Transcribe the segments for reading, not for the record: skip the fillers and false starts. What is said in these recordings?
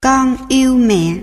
Con yêu mẹ.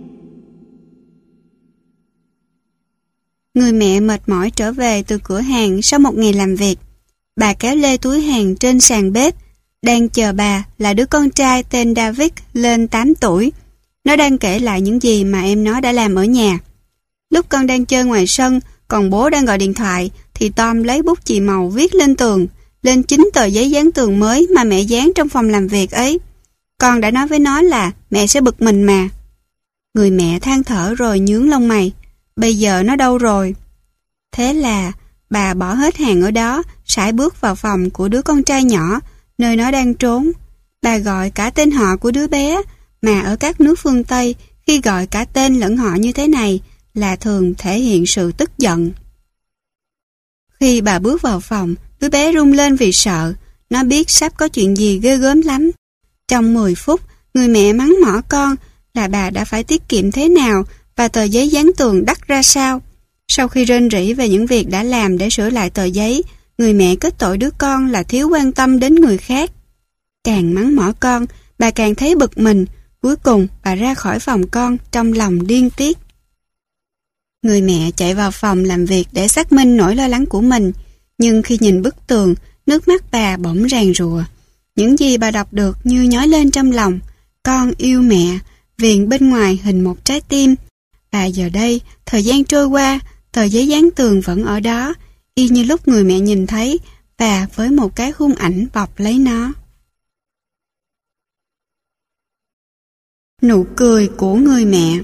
Người mẹ mệt mỏi trở về từ cửa hàng sau một ngày làm việc. Bà kéo lê túi hàng trên sàn bếp. Đang chờ bà là đứa con trai tên David lên 8 tuổi. Nó đang kể lại những gì mà em nó đã làm ở nhà. Lúc con đang chơi ngoài sân, còn bố đang gọi điện thoại, thì Tom lấy bút chì màu viết lên tường, lên 9 tờ giấy dán tường mới mà mẹ dán trong phòng làm việc ấy. Con đã nói với nó là mẹ sẽ bực mình mà. Người mẹ than thở rồi nhướng lông mày. Bây giờ nó đâu rồi? Thế là bà bỏ hết hàng ở đó, sải bước vào phòng của đứa con trai nhỏ, nơi nó đang trốn. Bà gọi cả tên họ của đứa bé, mà ở các nước phương Tây, khi gọi cả tên lẫn họ như thế này là thường thể hiện sự tức giận. Khi bà bước vào phòng, đứa bé rung lên vì sợ. Nó biết sắp có chuyện gì ghê gớm lắm. Trong 10 phút, người mẹ mắng mỏ con là bà đã phải tiết kiệm thế nào và tờ giấy dán tường đắt ra sao. Sau khi rên rỉ về những việc đã làm để sửa lại tờ giấy, người mẹ kết tội đứa con là thiếu quan tâm đến người khác. Càng mắng mỏ con, bà càng thấy bực mình. Cuối cùng, bà ra khỏi phòng con trong lòng điên tiết. Người mẹ chạy vào phòng làm việc để xác minh nỗi lo lắng của mình. Nhưng khi nhìn bức tường, nước mắt bà bỗng ràn rụa. Những gì bà đọc được như nhói lên trong lòng. Con yêu mẹ, viền bên ngoài hình một trái tim. Và giờ đây, thời gian trôi qua, tờ giấy dán tường vẫn ở đó, y như lúc người mẹ nhìn thấy, và với một cái khung ảnh bọc lấy nó. Nụ cười của người mẹ.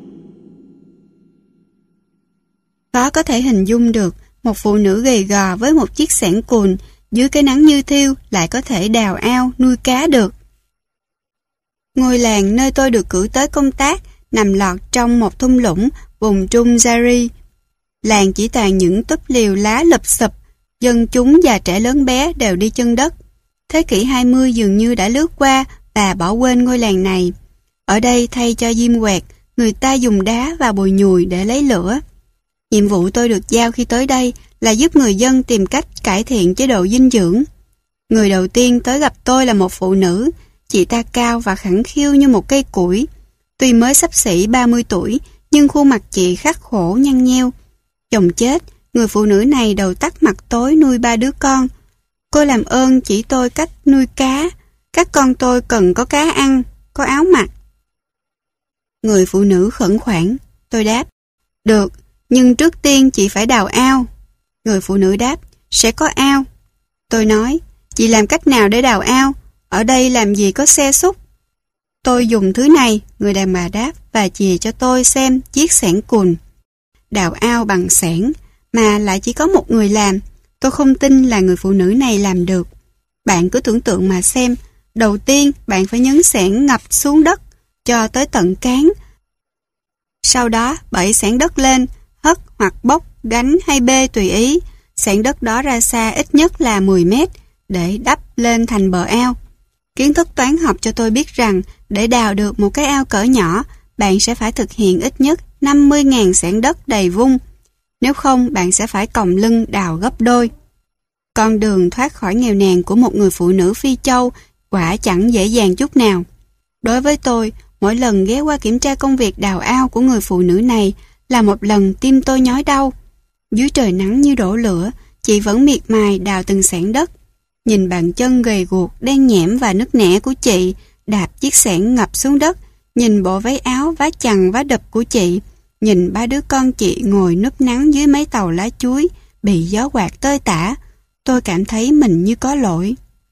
Khó có thể hình dung được một phụ nữ gầy gò với một chiếc xẻng cùn dưới cái nắng như thiêu lại có thể đào ao nuôi cá được. Ngôi làng nơi tôi được cử tới công tác nằm lọt trong một thung lũng vùng Trung Jari. Làng chỉ toàn những túp liều lá lụp xụp, dân chúng già trẻ lớn bé đều đi chân đất. Thế kỷ 20 dường như đã lướt qua và bỏ quên ngôi làng này. Ở đây thay cho diêm quẹt, người ta dùng đá và bùi nhùi để lấy lửa. Nhiệm vụ tôi được giao khi tới đây là giúp người dân tìm cách cải thiện chế độ dinh dưỡng. Người đầu tiên tới gặp tôi là một phụ nữ. Chị ta cao và khẳng khiu như một cây củi. Tuy mới xấp xỉ 30 tuổi, nhưng khuôn mặt chị khắc khổ nhăn nheo. Chồng chết, người phụ nữ này đầu tắt mặt tối nuôi 3 đứa con. Cô làm ơn chỉ tôi cách nuôi cá. Các con tôi cần có cá ăn, có áo mặc. Người phụ nữ khẩn khoản. Tôi đáp, được, nhưng trước tiên chị phải đào ao. Người phụ nữ đáp, sẽ có ao. Tôi nói, chị làm cách nào để đào ao? Ở đây làm gì có xe xúc? Tôi dùng thứ này, người đàn bà đáp và chìa cho tôi xem chiếc xẻng cùn. Đào ao bằng xẻng, mà lại chỉ có một người làm. Tôi không tin là người phụ nữ này làm được. Bạn cứ tưởng tượng mà xem. Đầu tiên, bạn phải nhấn xẻng ngập xuống đất, cho tới tận cán. Sau đó, bẩy xẻng đất lên, hất hoặc bốc, gánh hay bê tùy ý. Xẻng đất đó ra xa ít nhất là 10 mét, để đắp lên thành bờ ao. Kiến thức toán học cho tôi biết rằng, để đào được một cái ao cỡ nhỏ, bạn sẽ phải thực hiện ít nhất 50.000 xẻng đất đầy vung. Nếu không, bạn sẽ phải còng lưng đào gấp đôi. Con đường thoát khỏi nghèo nàn của một người phụ nữ Phi Châu quả chẳng dễ dàng chút nào. Đối với tôi, mỗi lần ghé qua kiểm tra công việc đào ao của người phụ nữ này là một lần tim tôi nhói đau. Dưới trời nắng như đổ lửa, chị vẫn miệt mài đào từng xẻng đất. Nhìn bàn chân gầy guộc, đen nhẽm và nứt nẻ của chị đạp chiếc xẻng ngập xuống đất, nhìn bộ váy áo vá chằng vá đập của chị, nhìn 3 đứa con chị ngồi núp nắng dưới mấy tàu lá chuối bị gió quạt tơi tả, tôi cảm thấy mình như có lỗi.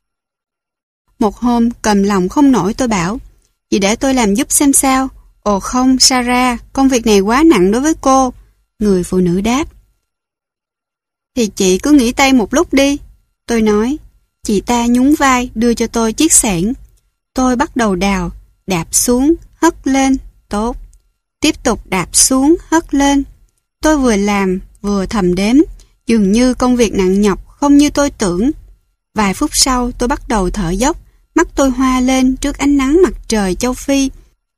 Một hôm cầm lòng không nổi tôi bảo, chị để tôi làm giúp xem sao. Ồ không, Sarah, công việc này quá nặng đối với cô. Người phụ nữ đáp. Thì chị cứ nghỉ tay một lúc đi. Tôi nói. Chị ta nhún vai đưa cho tôi chiếc xẻng. Tôi bắt đầu đào, đạp xuống, hất lên, tốt. Tiếp tục đạp xuống, hất lên. Tôi vừa làm, vừa thầm đếm. Dường như công việc nặng nhọc không như tôi tưởng. Vài phút sau tôi bắt đầu thở dốc. Mắt tôi hoa lên trước ánh nắng mặt trời châu Phi.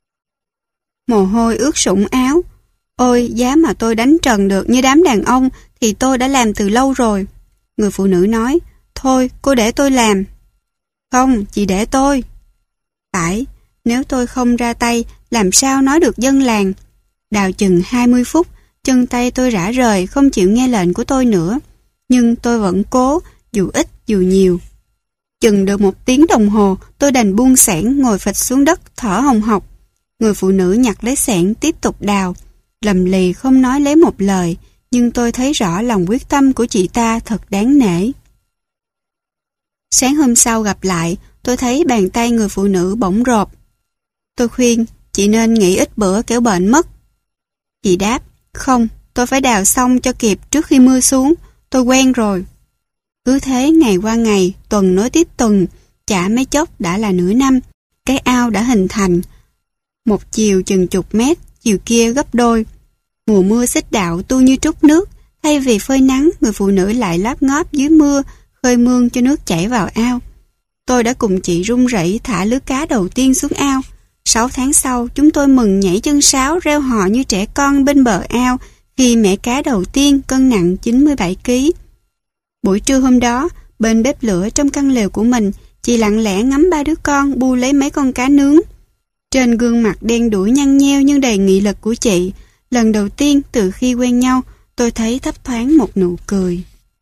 Mồ hôi ướt sũng áo. Ôi, giá mà tôi đánh trần được như đám đàn ông thì tôi đã làm từ lâu rồi. Người phụ nữ nói, thôi cô để tôi làm. Không, chị để tôi. Phải, nếu tôi không ra tay, làm sao nói được dân làng. Đào chừng 20 phút, chân tay tôi rã rời, không chịu nghe lệnh của tôi nữa. Nhưng tôi vẫn cố, dù ít dù nhiều. Chừng được 1 tiếng đồng hồ, tôi đành buông xẻng ngồi phịch xuống đất, thở hồng hộc. Người phụ nữ nhặt lấy xẻng tiếp tục đào, lầm lì không nói lấy một lời, nhưng tôi thấy rõ lòng quyết tâm của chị ta thật đáng nể. Sáng hôm sau gặp lại, tôi thấy bàn tay người phụ nữ bỗng rộp. Tôi khuyên, chị nên nghỉ ít bữa kẻo bệnh mất. Chị đáp, không, tôi phải đào xong cho kịp trước khi mưa xuống, tôi quen rồi. Cứ thế ngày qua ngày, tuần nối tiếp tuần, chả mấy chốc đã là nửa năm, cái ao đã hình thành. Một chiều chừng chục mét, chiều kia gấp đôi. Mùa mưa xích đạo tu như trút nước, thay vì phơi nắng, người phụ nữ lại láp ngóp dưới mưa, khơi mương cho nước chảy vào ao. Tôi đã cùng chị run rẩy thả lưới cá đầu tiên xuống ao. 6 tháng sau, chúng tôi mừng nhảy chân sáo reo hò như trẻ con bên bờ ao khi mẻ cá đầu tiên cân nặng 97 kg. Buổi trưa hôm đó, bên bếp lửa trong căn lều của mình, chị lặng lẽ ngắm 3 đứa con bu lấy mấy con cá nướng. Trên gương mặt đen đuổi nhăn nheo nhưng đầy nghị lực của chị, lần đầu tiên từ khi quen nhau, tôi thấy thấp thoáng một nụ cười.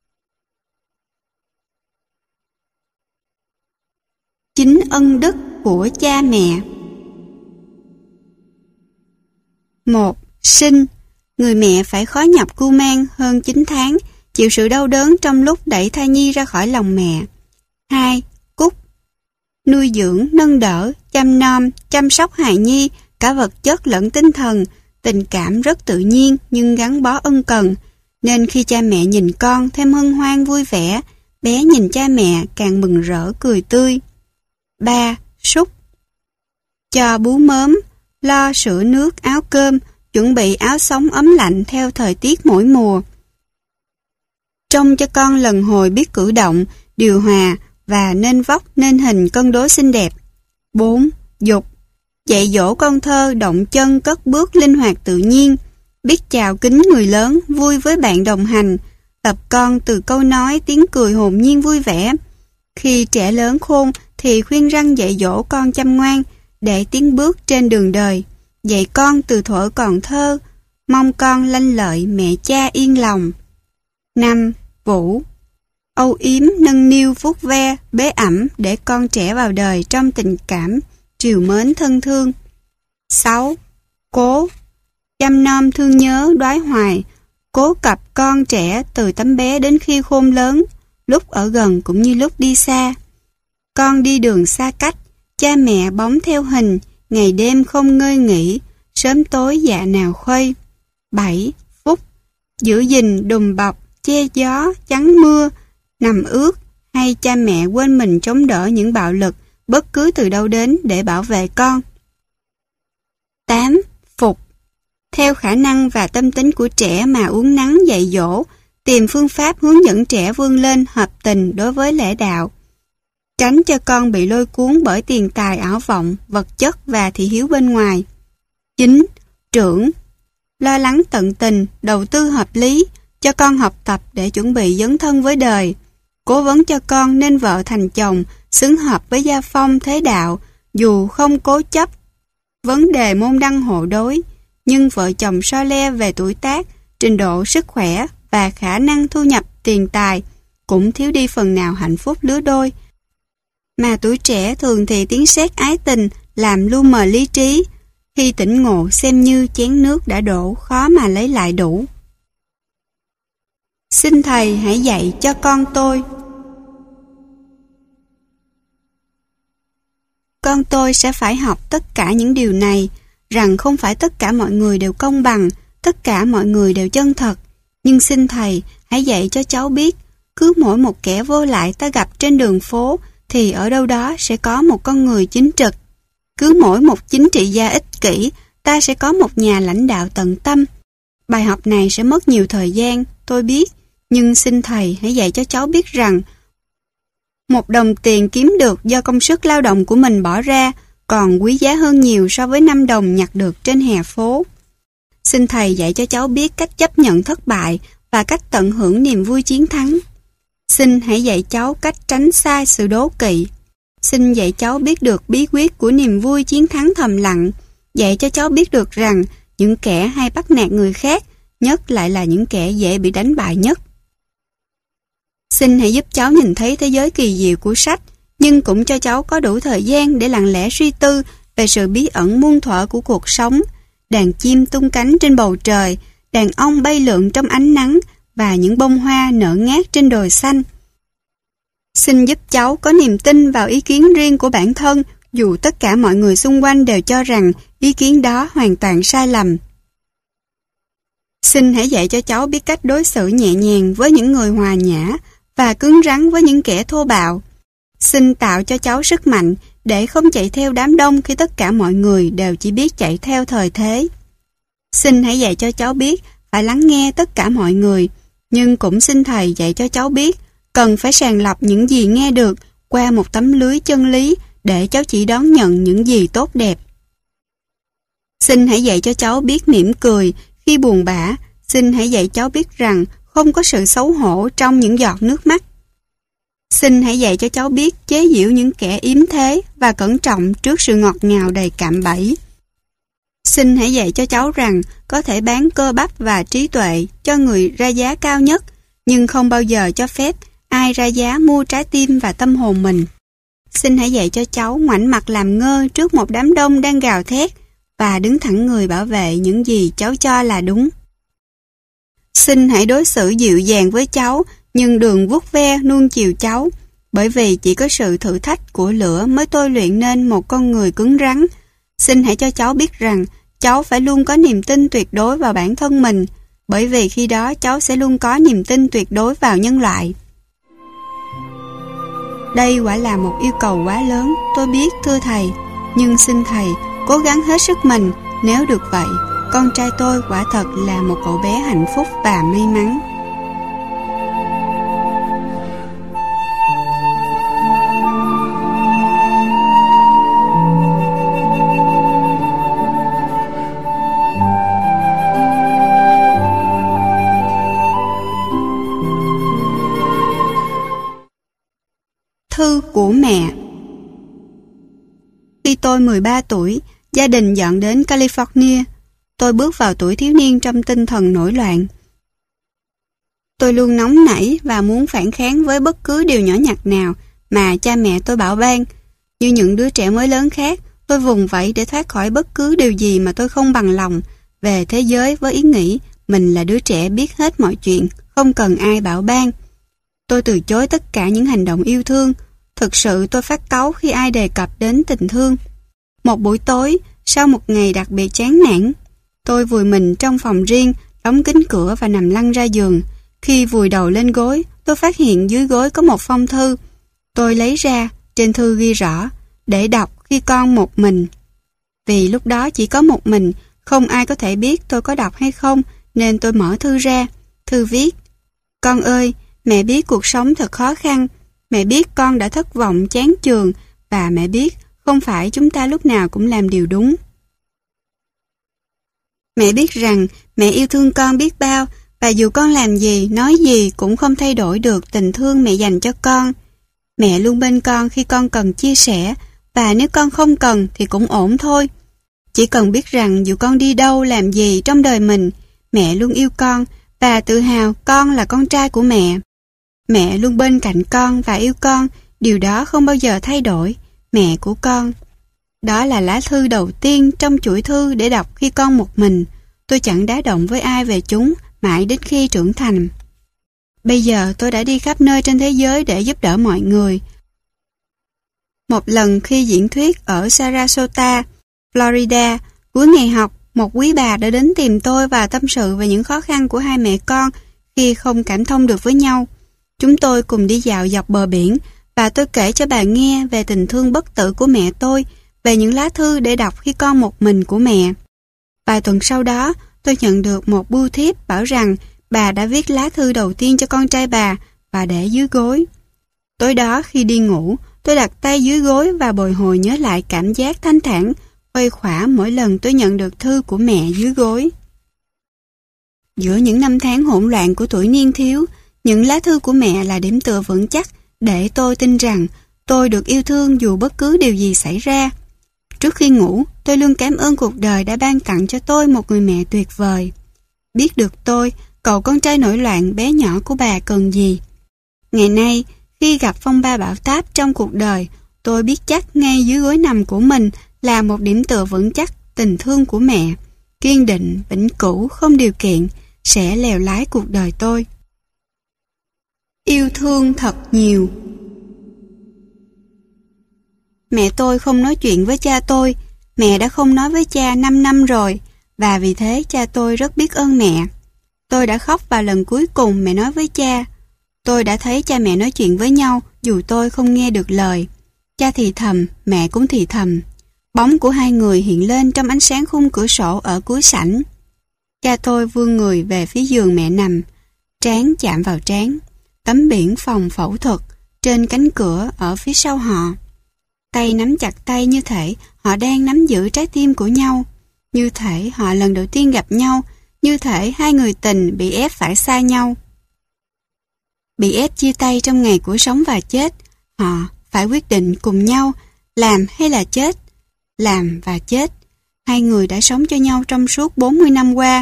9 ân đức của cha mẹ. 1. Sinh. Người mẹ phải khó nhọc cưu mang hơn 9 tháng, chịu sự đau đớn trong lúc đẩy thai nhi ra khỏi lòng mẹ. 2. Cúc. Nuôi dưỡng, nâng đỡ, chăm nom, chăm sóc hài nhi, cả vật chất lẫn tinh thần, tình cảm rất tự nhiên nhưng gắn bó ân cần, nên khi cha mẹ nhìn con thêm hân hoan vui vẻ, bé nhìn cha mẹ càng mừng rỡ cười tươi. 3. Súc. Cho bú mớm, lo sữa nước áo cơm, chuẩn bị áo sống ấm lạnh theo thời tiết mỗi mùa. Trông cho con lần hồi biết cử động, điều hòa và nên vóc nên hình cân đối xinh đẹp. 4. Dục. Dạy dỗ con thơ động chân cất bước linh hoạt tự nhiên, biết chào kính người lớn, vui với bạn đồng hành, tập con từ câu nói tiếng cười hồn nhiên vui vẻ. Khi trẻ lớn khôn thì khuyên răn dạy dỗ con chăm ngoan để tiến bước trên đường đời, dạy con từ thuở còn thơ, mong con lanh lợi mẹ cha yên lòng. 5. Vũ. Âu yếm nâng niu vuốt ve bế ẵm để con trẻ vào đời trong tình cảm trìu mến thân thương. 6. Cố. Chăm nom thương nhớ đoái hoài, cố cặp con trẻ từ tấm bé đến khi khôn lớn, lúc ở gần cũng như lúc đi xa. Con đi đường xa cách, cha mẹ bóng theo hình, ngày đêm không ngơi nghỉ, sớm tối dạ nào khuây. 7. Phúc. Giữ gìn đùm bọc, che gió, chắn mưa, nằm ướt, hay cha mẹ quên mình chống đỡ những bạo lực bất cứ từ đâu đến để bảo vệ con. 8. Phục. Theo khả năng và tâm tính của trẻ mà uốn nắn dạy dỗ, tìm phương pháp hướng dẫn trẻ vươn lên hợp tình đối với lẽ đạo. Tránh cho con bị lôi cuốn bởi tiền tài ảo vọng, vật chất và thị hiếu bên ngoài. 9. Trưởng. Lo lắng tận tình, đầu tư hợp lý, cho con học tập để chuẩn bị dấn thân với đời. Cố vấn cho con nên vợ thành chồng, xứng hợp với gia phong thế đạo, dù không cố chấp vấn đề môn đăng hộ đối, nhưng vợ chồng so le về tuổi tác, trình độ sức khỏe và khả năng thu nhập tiền tài cũng thiếu đi phần nào hạnh phúc lứa đôi. Mà tuổi trẻ thường thì tiếng sét ái tình làm lu mờ lý trí, khi tỉnh ngộ xem như chén nước đã đổ khó mà lấy lại đủ. Xin Thầy hãy dạy cho con tôi. Con tôi sẽ phải học tất cả những điều này, rằng không phải tất cả mọi người đều công bằng, tất cả mọi người đều chân thật. Nhưng xin Thầy hãy dạy cho cháu biết, cứ mỗi một kẻ vô lại ta gặp trên đường phố thì ở đâu đó sẽ có một con người chính trực. Cứ mỗi một chính trị gia ích kỷ ta sẽ có một nhà lãnh đạo tận tâm. Bài học này sẽ mất nhiều thời gian, tôi biết, nhưng xin Thầy hãy dạy cho cháu biết rằng một đồng tiền kiếm được do công sức lao động của mình bỏ ra còn quý giá hơn nhiều so với 5 đồng nhặt được trên hè phố. Xin Thầy dạy cho cháu biết cách chấp nhận thất bại và cách tận hưởng niềm vui chiến thắng. Xin hãy dạy cháu cách tránh xa sự đố kỵ. Xin dạy cháu biết được bí quyết của niềm vui chiến thắng thầm lặng, dạy cho cháu biết được rằng những kẻ hay bắt nạt người khác, nhất lại là những kẻ dễ bị đánh bại nhất. Xin hãy giúp cháu nhìn thấy thế giới kỳ diệu của sách, nhưng cũng cho cháu có đủ thời gian để lặng lẽ suy tư về sự bí ẩn muôn thuở của cuộc sống. Đàn chim tung cánh trên bầu trời, đàn ong bay lượn trong ánh nắng và những bông hoa nở ngát trên đồi xanh. Xin giúp cháu có niềm tin vào ý kiến riêng của bản thân, dù tất cả mọi người xung quanh đều cho rằng ý kiến đó hoàn toàn sai lầm. Xin hãy dạy cho cháu biết cách đối xử nhẹ nhàng với những người hòa nhã và cứng rắn với những kẻ thô bạo. Xin tạo cho cháu sức mạnh để không chạy theo đám đông khi tất cả mọi người đều chỉ biết chạy theo thời thế. Xin hãy dạy cho cháu biết phải lắng nghe tất cả mọi người, nhưng cũng xin Thầy dạy cho cháu biết cần phải sàng lọc những gì nghe được qua một tấm lưới chân lý để cháu chỉ đón nhận những gì tốt đẹp. Xin hãy dạy cho cháu biết mỉm cười khi buồn bã. Xin hãy dạy cháu biết rằng không có sự xấu hổ trong những giọt nước mắt. Xin hãy dạy cho cháu biết chế giễu những kẻ yếm thế và cẩn trọng trước sự ngọt ngào đầy cạm bẫy. Xin hãy dạy cho cháu rằng có thể bán cơ bắp và trí tuệ cho người ra giá cao nhất, nhưng không bao giờ cho phép ai ra giá mua trái tim và tâm hồn mình. Xin hãy dạy cho cháu ngoảnh mặt làm ngơ trước một đám đông đang gào thét và đứng thẳng người bảo vệ những gì cháu cho là đúng. Xin hãy đối xử dịu dàng với cháu, nhưng đừng vuốt ve nuông chiều cháu, bởi vì chỉ có sự thử thách của lửa mới tôi luyện nên một con người cứng rắn. Xin hãy cho cháu biết rằng cháu phải luôn có niềm tin tuyệt đối vào bản thân mình, bởi vì khi đó cháu sẽ luôn có niềm tin tuyệt đối vào nhân loại. Đây quả là một yêu cầu quá lớn, tôi biết thưa Thầy, nhưng xin Thầy cố gắng hết sức mình, nếu được vậy, con trai tôi quả thật là một cậu bé hạnh phúc và may mắn. Thư của mẹ. Khi tôi 13 tuổi, gia đình dọn đến California. Tôi bước vào tuổi thiếu niên trong tinh thần nổi loạn. Tôi luôn nóng nảy và muốn phản kháng với bất cứ điều nhỏ nhặt nào mà cha mẹ tôi bảo ban. Như những đứa trẻ mới lớn khác, tôi vùng vẫy để thoát khỏi bất cứ điều gì mà tôi không bằng lòng về thế giới với ý nghĩ mình là đứa trẻ biết hết mọi chuyện, không cần ai bảo ban. Tôi từ chối tất cả những hành động yêu thương. Thực sự tôi phát cáu khi ai đề cập đến tình thương. Một buổi tối, sau một ngày đặc biệt chán nản, tôi vùi mình trong phòng riêng, đóng kín cửa và nằm lăn ra giường. Khi vùi đầu lên gối, tôi phát hiện dưới gối có một phong thư. Tôi lấy ra, trên thư ghi rõ, để đọc khi con một mình. Vì lúc đó chỉ có một mình, không ai có thể biết tôi có đọc hay không, nên tôi mở thư ra. Thư viết: Con ơi, mẹ biết cuộc sống thật khó khăn. Mẹ biết con đã thất vọng chán chường, và mẹ biết không phải chúng ta lúc nào cũng làm điều đúng. Mẹ biết rằng mẹ yêu thương con biết bao, và dù con làm gì, nói gì cũng không thay đổi được tình thương mẹ dành cho con. Mẹ luôn bên con khi con cần chia sẻ, và nếu con không cần thì cũng ổn thôi. Chỉ cần biết rằng dù con đi đâu làm gì trong đời mình, mẹ luôn yêu con và tự hào con là con trai của mẹ. Mẹ luôn bên cạnh con và yêu con, điều đó không bao giờ thay đổi. Mẹ của con. Đó là lá thư đầu tiên trong chuỗi thư để đọc khi con một mình. Tôi chẳng đá động với ai về chúng mãi đến khi trưởng thành. Bây giờ tôi đã đi khắp nơi trên thế giới để giúp đỡ mọi người. Một lần khi diễn thuyết ở Sarasota, Florida, cuối ngày học, một quý bà đã đến tìm tôi và tâm sự về những khó khăn của hai mẹ con khi không cảm thông được với nhau. Chúng tôi cùng đi dạo dọc bờ biển và tôi kể cho bà nghe về tình thương bất tử của mẹ tôi, về những lá thư để đọc khi con một mình của mẹ. Vài tuần sau đó, tôi nhận được một bưu thiếp bảo rằng bà đã viết lá thư đầu tiên cho con trai bà và để dưới gối. Tối đó khi đi ngủ, tôi đặt tay dưới gối và bồi hồi nhớ lại cảm giác thanh thản, khuây khỏa mỗi lần tôi nhận được thư của mẹ dưới gối. Giữa những năm tháng hỗn loạn của tuổi niên thiếu, những lá thư của mẹ là điểm tựa vững chắc để tôi tin rằng Tôi được yêu thương dù bất cứ điều gì xảy ra. Trước khi ngủ, tôi luôn cảm ơn cuộc đời đã ban tặng cho tôi một người mẹ tuyệt vời. Biết được tôi, cậu con trai nổi loạn bé nhỏ của bà cần gì. Ngày nay, khi gặp phong ba bão táp trong cuộc đời, tôi biết chắc ngay dưới gối nằm của mình là một điểm tựa vững chắc tình thương của mẹ, kiên định, vĩnh cửu, không điều kiện, sẽ lèo lái cuộc đời tôi. Yêu thương thật nhiều. Mẹ tôi không nói chuyện với cha tôi. Mẹ đã không nói với cha 5 năm rồi, và vì thế cha tôi rất biết ơn mẹ. Tôi đã khóc vào lần cuối cùng mẹ nói với cha. Tôi đã thấy cha mẹ nói chuyện với nhau dù tôi không nghe được lời. Cha thì thầm, mẹ cũng thì thầm. Bóng của hai người hiện lên trong ánh sáng khung cửa sổ ở cuối sảnh. Cha tôi vươn người về phía giường mẹ nằm, trán chạm vào trán. Tấm biển phòng phẫu thuật trên cánh cửa ở phía sau họ. Tay nắm chặt tay như thể họ đang nắm giữ trái tim của nhau, như thể họ lần đầu tiên gặp nhau, như thể hai người tình bị ép phải xa nhau. Bị ép chia tay trong ngày của sống và chết, họ phải quyết định cùng nhau, làm hay là chết. Làm và chết. Hai người đã sống cho nhau trong suốt 40 năm qua.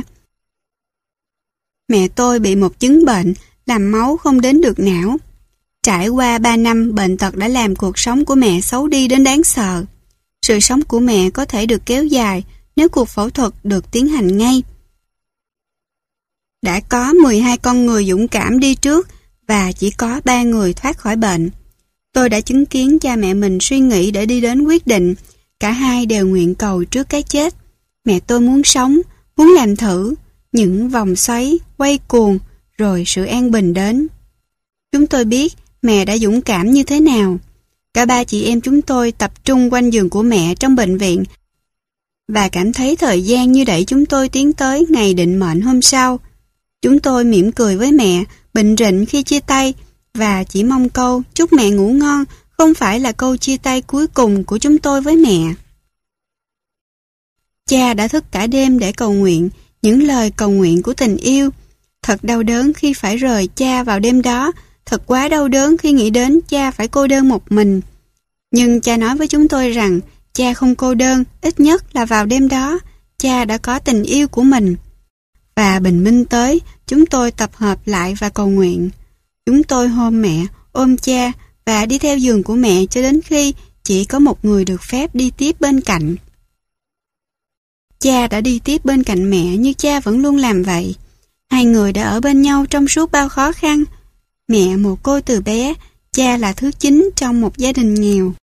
Mẹ tôi bị một chứng bệnh làm máu không đến được não. Trải qua 3 năm, bệnh tật đã làm cuộc sống của mẹ xấu đi đến đáng sợ. Sự sống của mẹ có thể được kéo dài nếu cuộc phẫu thuật được tiến hành ngay. Đã có 12 con người dũng cảm đi trước và chỉ có 3 người thoát khỏi bệnh. Tôi đã chứng kiến cha mẹ mình suy nghĩ để đi đến quyết định. Cả hai đều nguyện cầu trước cái chết. Mẹ tôi muốn sống, muốn làm thử. Những vòng xoáy, quay cuồng, rồi sự an bình đến. Chúng tôi biết mẹ đã dũng cảm như thế nào. Cả ba chị em chúng tôi tập trung quanh giường của mẹ trong bệnh viện và cảm thấy thời gian như đẩy chúng tôi tiến tới ngày định mệnh hôm sau. Chúng tôi mỉm cười với mẹ, bệnh rịnh khi chia tay và chỉ mong câu chúc mẹ ngủ ngon không phải là câu chia tay cuối cùng của chúng tôi với mẹ. Cha đã thức cả đêm để cầu nguyện, những lời cầu nguyện của tình yêu. Thật đau đớn khi phải rời cha vào đêm đó, thật quá đau đớn khi nghĩ đến cha phải cô đơn một mình. Nhưng cha nói với chúng tôi rằng cha không cô đơn, ít nhất là vào đêm đó, cha đã có tình yêu của mình. Và bình minh tới, chúng tôi tập hợp lại và cầu nguyện. Chúng tôi ôm mẹ, ôm cha và đi theo giường của mẹ cho đến khi chỉ có một người được phép đi tiếp bên cạnh. Cha đã đi tiếp bên cạnh mẹ như cha vẫn luôn làm vậy. Hai người đã ở bên nhau trong suốt bao khó khăn. Mẹ mồ côi từ bé, cha là thứ chính trong một gia đình nghèo.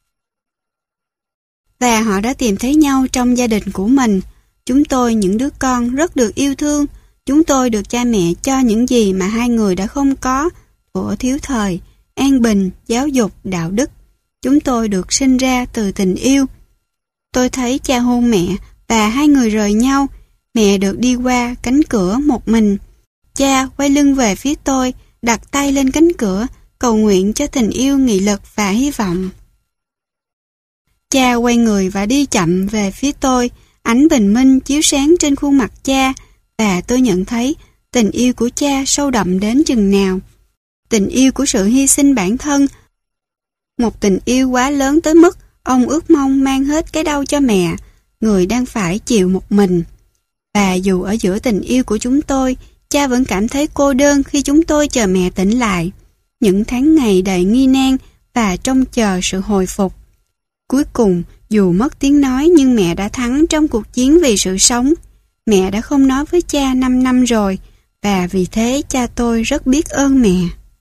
Và họ đã tìm thấy nhau trong gia đình của mình. Chúng tôi, những đứa con, rất được yêu thương. Chúng tôi được cha mẹ cho những gì mà hai người đã không có, thuở thiếu thời, an bình, giáo dục, đạo đức. Chúng tôi được sinh ra từ tình yêu. Tôi thấy cha hôn mẹ và hai người rời nhau. Mẹ được đi qua cánh cửa một mình. Cha quay lưng về phía tôi, đặt tay lên cánh cửa, cầu nguyện cho tình yêu, nghị lực và hy vọng. Cha quay người và đi chậm về phía tôi, ánh bình minh chiếu sáng trên khuôn mặt cha, và tôi nhận thấy tình yêu của cha sâu đậm đến chừng nào. Tình yêu của sự hy sinh bản thân, một tình yêu quá lớn tới mức ông ước mong mang hết cái đau cho mẹ, người đang phải chịu một mình. Và dù ở giữa tình yêu của chúng tôi, cha vẫn cảm thấy cô đơn khi chúng tôi chờ mẹ tỉnh lại. Những tháng ngày đầy nghi nan và trông chờ sự hồi phục. Cuối cùng, dù mất tiếng nói nhưng mẹ đã thắng trong cuộc chiến vì sự sống. Mẹ đã không nói với cha 5 năm rồi, và vì thế cha tôi rất biết ơn mẹ.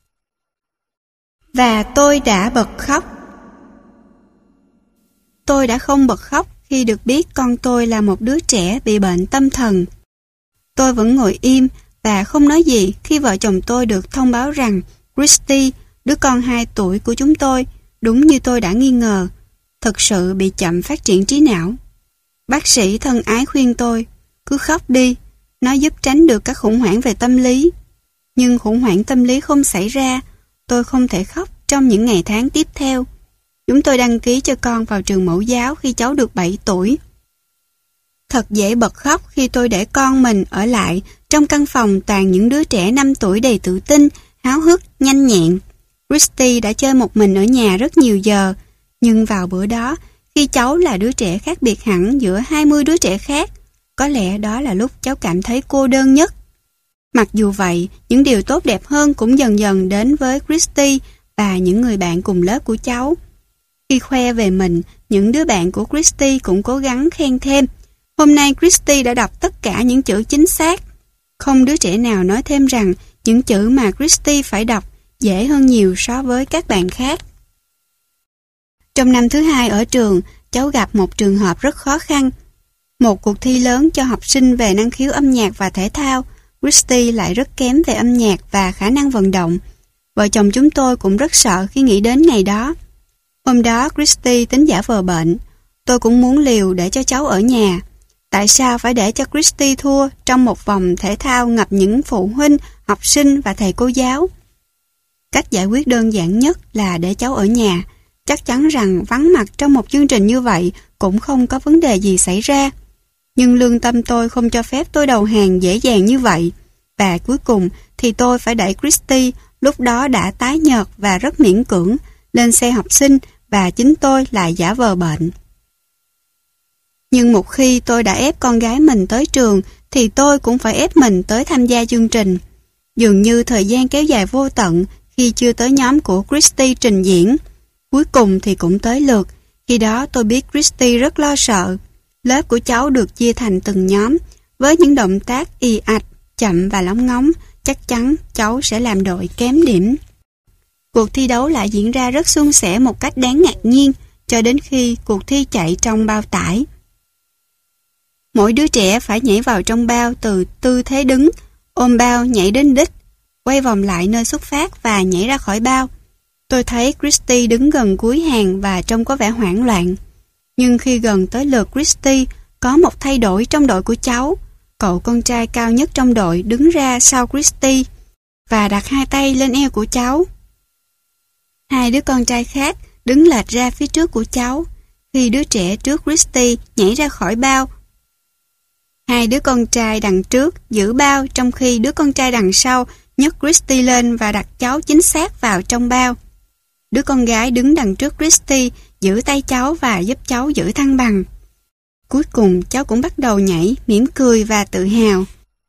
Và tôi đã bật khóc. Tôi đã không bật khóc khi được biết con tôi là một đứa trẻ bị bệnh tâm thần. Tôi vẫn ngồi im và không nói gì khi vợ chồng tôi được thông báo rằng Christy, đứa con 2 tuổi của chúng tôi, đúng như tôi đã nghi ngờ, thực sự bị chậm phát triển trí não. Bác sĩ thân ái khuyên tôi, cứ khóc đi, nó giúp tránh được các khủng hoảng về tâm lý. Nhưng khủng hoảng tâm lý không xảy ra, tôi không thể khóc trong những ngày tháng tiếp theo. Chúng tôi đăng ký cho con vào trường mẫu giáo khi cháu được 7 tuổi. Thật dễ bật khóc khi tôi để con mình ở lại trong căn phòng toàn những đứa trẻ 5 tuổi đầy tự tin, háo hức, nhanh nhẹn. Christy đã chơi một mình ở nhà rất nhiều giờ, nhưng vào bữa đó, khi cháu là đứa trẻ khác biệt hẳn giữa 20 đứa trẻ khác, có lẽ đó là lúc cháu cảm thấy cô đơn nhất. Mặc dù vậy, những điều tốt đẹp hơn cũng dần dần đến với Christy và những người bạn cùng lớp của cháu. Khi khoe về mình, những đứa bạn của Christy cũng cố gắng khen thêm. Hôm nay Christy đã đọc tất cả những chữ chính xác. Không đứa trẻ nào nói thêm rằng những chữ mà Christy phải đọc dễ hơn nhiều so với các bạn khác. Trong năm thứ 2 ở trường, cháu gặp một trường hợp rất khó khăn. Một cuộc thi lớn cho học sinh về năng khiếu âm nhạc và thể thao. Christy lại rất kém về âm nhạc và khả năng vận động. Vợ chồng chúng tôi cũng rất sợ khi nghĩ đến ngày đó. Hôm đó Christy tính giả vờ bệnh. Tôi cũng muốn liều để cho cháu ở nhà. Tại sao phải để cho Christy thua trong một vòng thể thao ngập những phụ huynh, học sinh và thầy cô giáo? Cách giải quyết đơn giản nhất là để cháu ở nhà. Chắc chắn rằng vắng mặt trong một chương trình như vậy cũng không có vấn đề gì xảy ra. Nhưng lương tâm tôi không cho phép tôi đầu hàng dễ dàng như vậy. Và cuối cùng thì tôi phải đẩy Christy, lúc đó đã tái nhợt và rất miễn cưỡng, lên xe học sinh và chính tôi lại giả vờ bệnh. Nhưng một khi tôi đã ép con gái mình tới trường thì tôi cũng phải ép mình tới tham gia chương trình. Dường như thời gian kéo dài vô tận khi chưa tới nhóm của Christy trình diễn. Cuối cùng thì cũng tới lượt. Khi đó tôi biết Christy rất lo sợ. Lớp của cháu được chia thành từng nhóm. Với những động tác ì ạch, chậm và lóng ngóng, chắc chắn cháu sẽ làm đội kém điểm. Cuộc thi đấu lại diễn ra rất suôn sẻ một cách đáng ngạc nhiên, cho đến khi cuộc thi chạy trong bao tải. Mỗi đứa trẻ phải nhảy vào trong bao từ tư thế đứng, ôm bao nhảy đến đích, quay vòng lại nơi xuất phát và nhảy ra khỏi bao. Tôi thấy Christy đứng gần cuối hàng và trông có vẻ hoảng loạn. Nhưng khi gần tới lượt Christy, có một thay đổi trong đội của cháu. Cậu con trai cao nhất trong đội đứng ra sau Christy và đặt hai tay lên eo của cháu. Hai đứa con trai khác đứng lệch ra phía trước của cháu. Khi đứa trẻ trước Christy nhảy ra khỏi bao, hai đứa con trai đằng trước giữ bao, trong khi đứa con trai đằng sau nhấc Christy lên và đặt cháu chính xác vào trong bao. Đứa con gái đứng đằng trước Christy giữ tay cháu và giúp cháu giữ thăng bằng. Cuối cùng cháu cũng bắt đầu nhảy, mỉm cười và tự hào.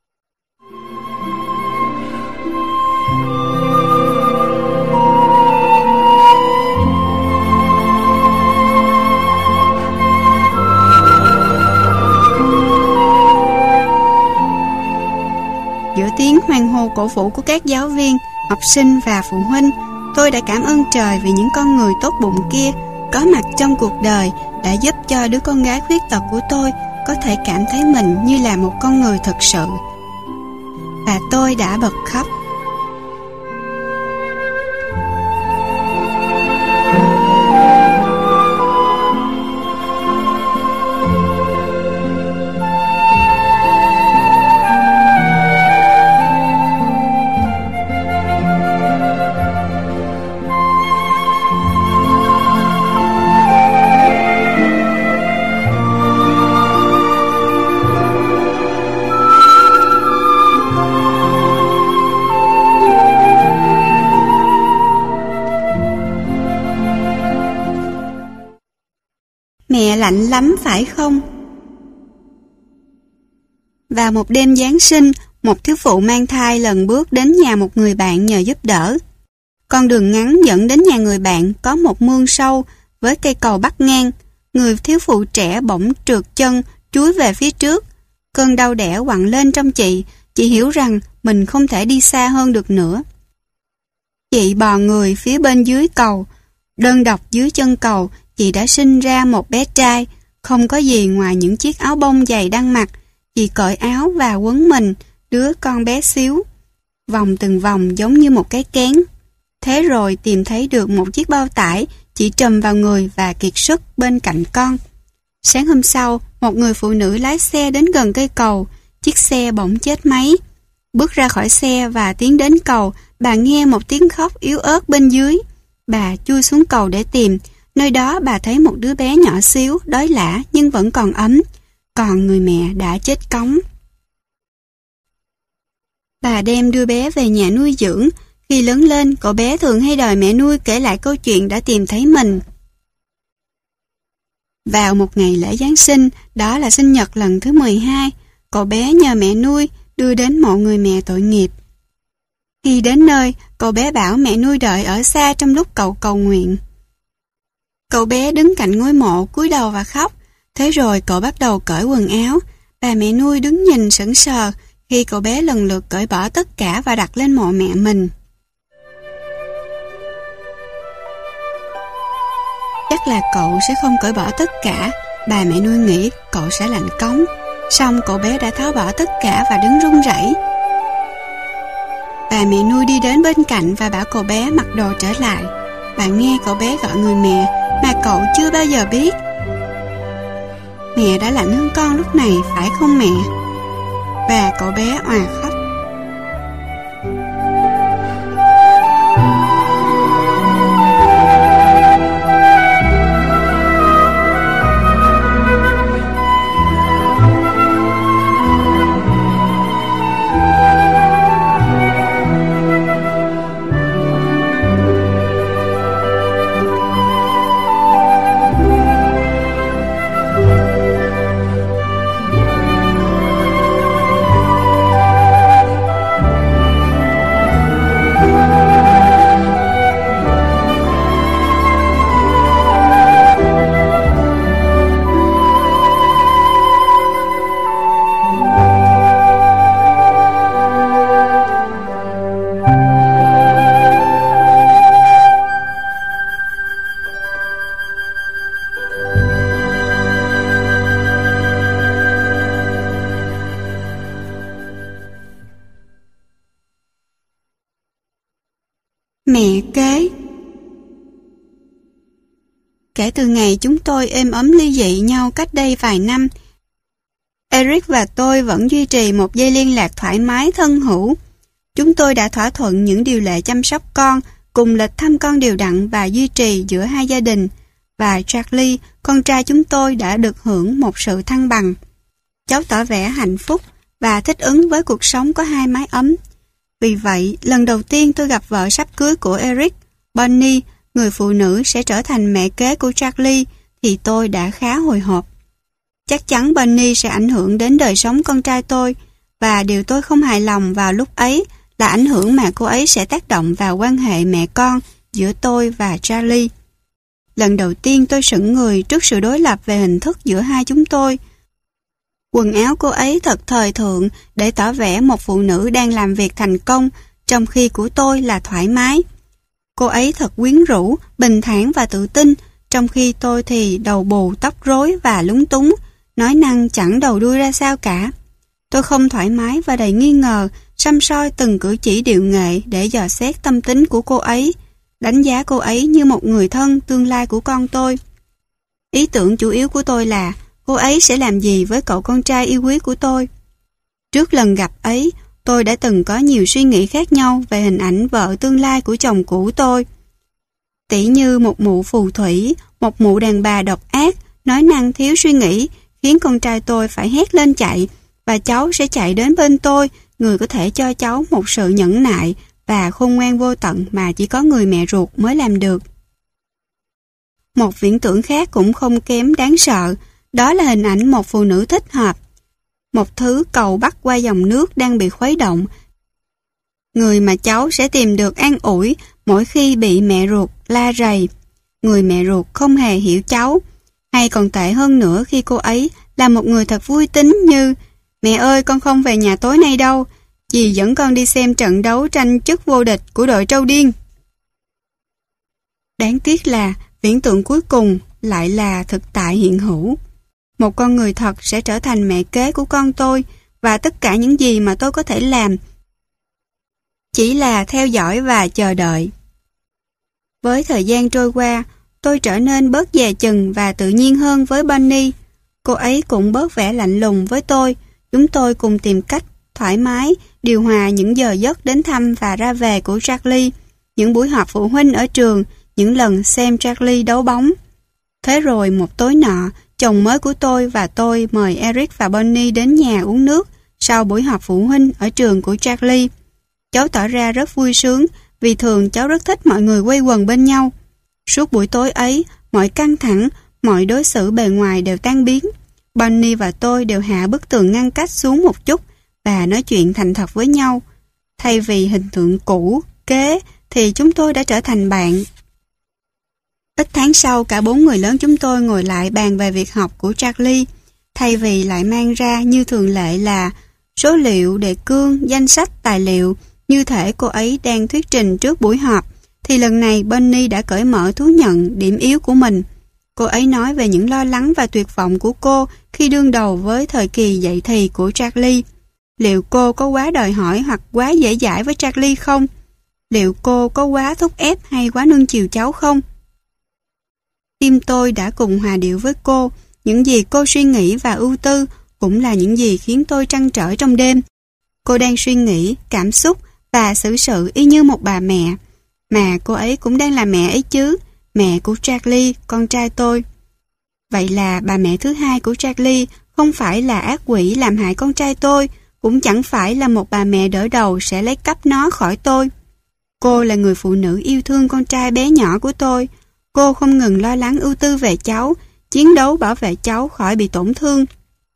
Giữa tiếng hoan hô cổ vũ của các giáo viên, học sinh và phụ huynh, tôi đã cảm ơn trời vì những con người tốt bụng kia có mặt trong cuộc đời đã giúp cho đứa con gái khuyết tật của tôi có thể cảm thấy mình như là một con người thực sự. Và tôi đã bật khóc. Mẹ lạnh lắm phải không? Vào một đêm Giáng sinh, một thiếu phụ mang thai lần bước đến nhà một người bạn nhờ giúp đỡ. Con đường ngắn dẫn đến nhà người bạn có một mương sâu với cây cầu bắc ngang. Người thiếu phụ trẻ bỗng trượt chân, chúi về phía trước. Cơn đau đẻ quặn lên trong chị hiểu rằng mình không thể đi xa hơn được nữa. Chị bò người phía bên dưới cầu. Đơn độc dưới chân cầu, chị đã sinh ra một bé trai, không có gì ngoài những chiếc áo bông dày đang mặc. Chị cởi áo và quấn mình, đứa con bé xíu, vòng từng vòng giống như một cái kén. Thế rồi tìm thấy được một chiếc bao tải, chị trùm vào người và kiệt sức bên cạnh con. Sáng hôm sau, một người phụ nữ lái xe đến gần cây cầu, chiếc xe bỗng chết máy. Bước ra khỏi xe và tiến đến cầu, bà nghe một tiếng khóc yếu ớt bên dưới. Bà chui xuống cầu để tìm. Nơi đó bà thấy một đứa bé nhỏ xíu, đói lả nhưng vẫn còn ấm. Còn người mẹ đã chết cóng. Bà đem đứa bé về nhà nuôi dưỡng. Khi lớn lên, cậu bé thường hay đòi mẹ nuôi kể lại câu chuyện đã tìm thấy mình. Vào một ngày lễ Giáng sinh, đó là sinh nhật lần thứ 12, cậu bé nhờ mẹ nuôi đưa đến mộ người mẹ tội nghiệp. Khi đến nơi, cậu bé bảo mẹ nuôi đợi ở xa trong lúc cậu cầu nguyện. Cậu bé đứng cạnh ngôi mộ cúi đầu và khóc, thế rồi cậu bắt đầu cởi quần áo. Bà mẹ nuôi đứng nhìn sững sờ khi cậu bé lần lượt cởi bỏ tất cả và đặt lên mộ mẹ mình. Chắc là cậu sẽ không cởi bỏ tất cả, bà mẹ nuôi nghĩ cậu sẽ lạnh cống. Xong cậu bé đã tháo bỏ tất cả và đứng run rẩy. Bà mẹ nuôi đi đến bên cạnh và bảo cậu bé mặc đồ trở lại. Bà nghe cậu bé gọi người mẹ mà cậu chưa bao giờ biết. Mẹ đã lạnh hơn con lúc này, phải không mẹ? Và cậu bé òa khóc. Mẹ kế. Kể từ ngày chúng tôi êm ấm ly dị nhau cách đây vài năm, Eric và tôi vẫn duy trì một dây liên lạc thoải mái thân hữu. Chúng tôi đã thỏa thuận những điều lệ chăm sóc con, cùng lịch thăm con đều đặn và duy trì giữa hai gia đình. Và Charlie, con trai chúng tôi đã được hưởng một sự thăng bằng. Cháu tỏ vẻ hạnh phúc và thích ứng với cuộc sống có hai mái ấm. Vì vậy, lần đầu tiên tôi gặp vợ sắp cưới của Eric, Bonnie, người phụ nữ sẽ trở thành mẹ kế của Charlie, thì tôi đã khá hồi hộp. Chắc chắn Bonnie sẽ ảnh hưởng đến đời sống con trai tôi, và điều tôi không hài lòng vào lúc ấy là ảnh hưởng mà cô ấy sẽ tác động vào quan hệ mẹ con giữa tôi và Charlie. Lần đầu tiên tôi sững người trước sự đối lập về hình thức giữa hai chúng tôi. Quần áo cô ấy thật thời thượng để tỏ vẻ một phụ nữ đang làm việc thành công, trong khi của tôi là thoải mái. Cô ấy thật quyến rũ, bình thản và tự tin, trong khi tôi thì đầu bù, tóc rối và lúng túng, nói năng chẳng đầu đuôi ra sao cả. Tôi không thoải mái và đầy nghi ngờ, săm soi từng cử chỉ điệu nghệ để dò xét tâm tính của cô ấy, đánh giá cô ấy như một người thân tương lai của con tôi. Ý tưởng chủ yếu của tôi là cô ấy sẽ làm gì với cậu con trai yêu quý của tôi. Trước lần gặp ấy, tôi đã từng có nhiều suy nghĩ khác nhau về hình ảnh vợ tương lai của chồng cũ tôi. Tỉ như một mụ phù thủy, một mụ đàn bà độc ác, nói năng thiếu suy nghĩ, khiến con trai tôi phải hét lên chạy, và cháu sẽ chạy đến bên tôi, người có thể cho cháu một sự nhẫn nại và khôn ngoan vô tận mà chỉ có người mẹ ruột mới làm được. Một viễn tưởng khác cũng không kém đáng sợ, đó là hình ảnh một phụ nữ thích hợp. Một thứ cầu bắc qua dòng nước đang bị khuấy động. Người mà cháu sẽ tìm được an ủi mỗi khi bị mẹ ruột la rầy. Người mẹ ruột không hề hiểu cháu. Hay còn tệ hơn nữa khi cô ấy là một người thật vui tính như: mẹ ơi, con không về nhà tối nay đâu, dì dẫn con đi xem trận đấu tranh chức vô địch của đội Trâu Điên. Đáng tiếc là viễn tượng cuối cùng lại là thực tại hiện hữu. Một con người thật sẽ trở thành mẹ kế của con tôi, và tất cả những gì mà tôi có thể làm chỉ là theo dõi và chờ đợi. Với thời gian trôi qua, tôi trở nên bớt dè chừng và tự nhiên hơn với Bonnie. Cô ấy cũng bớt vẻ lạnh lùng với tôi. Chúng tôi cùng tìm cách thoải mái, điều hòa những giờ giấc đến thăm và ra về của Charlie, những buổi họp phụ huynh ở trường, những lần xem Charlie đấu bóng. Thế rồi một tối nọ, chồng mới của tôi và tôi mời Eric và Bonnie đến nhà uống nước sau buổi họp phụ huynh ở trường của Charlie. Cháu tỏ ra rất vui sướng vì thường cháu rất thích mọi người quây quần bên nhau. Suốt buổi tối ấy, mọi căng thẳng, mọi đối xử bề ngoài đều tan biến. Bonnie và tôi đều hạ bức tường ngăn cách xuống một chút và nói chuyện thành thật với nhau. Thay vì hình tượng cũ, kế, thì chúng tôi đã trở thành bạn. Ít tháng sau, cả 4 người lớn chúng tôi ngồi lại bàn về việc học của Charlie. Thay vì lại mang ra như thường lệ là số liệu, đề cương, danh sách, tài liệu, như thể cô ấy đang thuyết trình trước buổi họp, thì lần này Bonnie đã cởi mở thú nhận điểm yếu của mình. Cô ấy nói về những lo lắng và tuyệt vọng của cô khi đương đầu với thời kỳ dậy thì của Charlie. Liệu cô có quá đòi hỏi hoặc quá dễ dãi với Charlie không? Liệu cô có quá thúc ép hay quá nuông chiều cháu không? Tim tôi đã cùng hòa điệu với cô. Những gì cô suy nghĩ và ưu tư cũng là những gì khiến tôi trăn trở trong đêm. Cô đang suy nghĩ, cảm xúc và xử sự y như một bà mẹ. Mà cô ấy cũng đang là mẹ ấy chứ, mẹ của Charlie, con trai tôi. Vậy là bà mẹ thứ hai của Charlie không phải là ác quỷ làm hại con trai tôi, cũng chẳng phải là một bà mẹ đỡ đầu sẽ lấy cắp nó khỏi tôi. Cô là người phụ nữ yêu thương con trai bé nhỏ của tôi. Cô không ngừng lo lắng ưu tư về cháu, chiến đấu bảo vệ cháu khỏi bị tổn thương.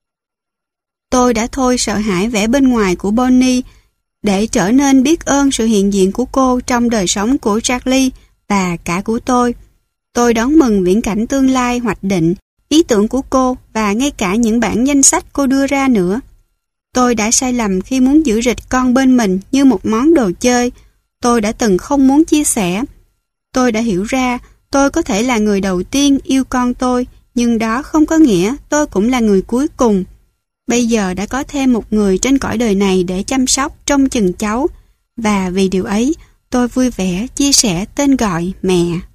Tôi đã thôi sợ hãi vẻ bên ngoài của Bonnie để trở nên biết ơn sự hiện diện của cô trong đời sống của Charlie và cả của tôi. Tôi đón mừng viễn cảnh tương lai hoạch định, ý tưởng của cô và ngay cả những bản danh sách cô đưa ra nữa. Tôi đã sai lầm khi muốn giữ rịch con bên mình như một món đồ chơi. Tôi đã từng không muốn chia sẻ. Tôi đã hiểu ra tôi có thể là người đầu tiên yêu con tôi, nhưng đó không có nghĩa tôi cũng là người cuối cùng. Bây giờ đã có thêm một người trên cõi đời này để chăm sóc, trông chừng cháu. Và vì điều ấy, tôi vui vẻ chia sẻ tên gọi mẹ.